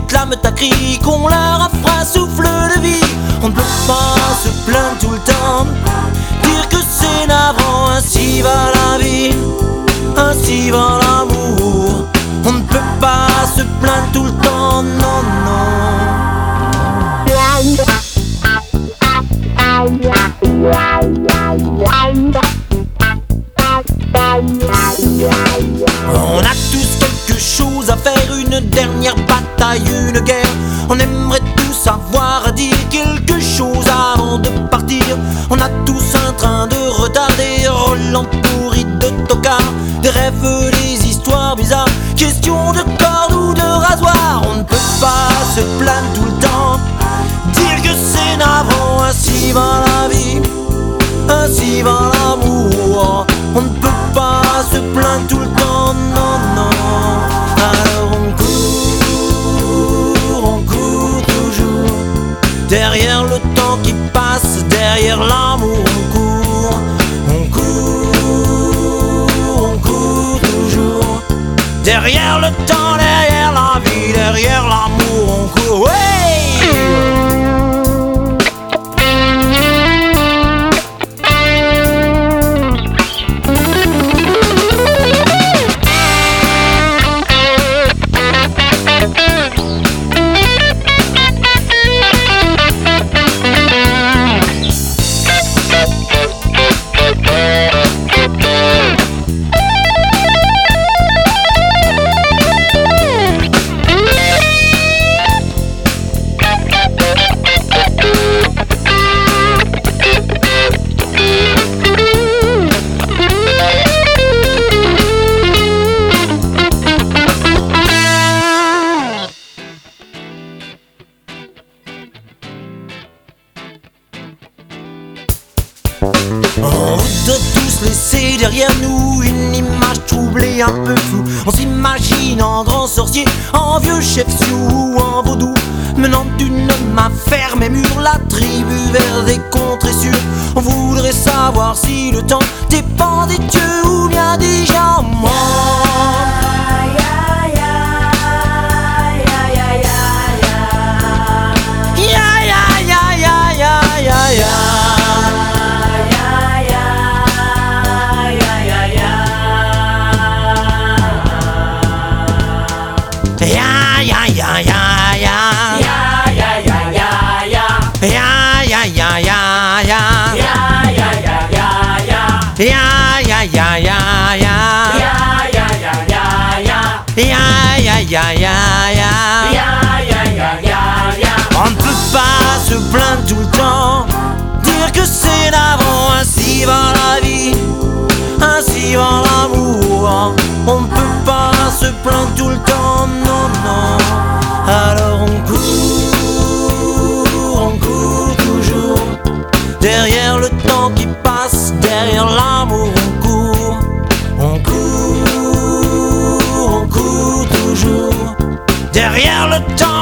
clament ta cri, qu'on leur offre un souffle de vie. On ne peut pas se plaindre tout le temps, dire que c'est navrant, ainsi va la vie, ainsi va l'amour. On ne peut pas se plaindre tout le temps, non, non. On a tous quelque chose à faire, une dernière bataille, une guerre. On aimerait tous avoir à dire quelque chose avant de partir. On a tous un train de retard, des Roland pourris de tocard, des rêves, des histoires bizarres, question de corde ou de rasoir. On ne peut pas se plaindre tout le temps, dire que c'est navrant, ainsi va la vie, ainsi va l'amour. On ne peut pas se plaindre tout le temps, non, non. Alors on court toujours, derrière le temps qui passe, derrière l'amour on court toujours, derrière le temps, derrière la vie, derrière l'amour on court, ouais. On voudrait tous laisser derrière nous une image troublée, un peu floue. On s'imagine en grand sorcier, en vieux chef Sioux ou en vaudou, menant une main ferme et mûre la tribu vers des contrées sûres. On voudrait savoir si le temps dépend des dieux ou bien des gens morts. On ne peut pas se plaindre tout le temps, dire que c'est navrant, ainsi va la vie, ainsi va l'amour. On ne peut pas se plaindre tout le temps, non, non. Alors on court toujours, derrière le temps qui passe, derrière l'amour on court toujours, derrière le temps.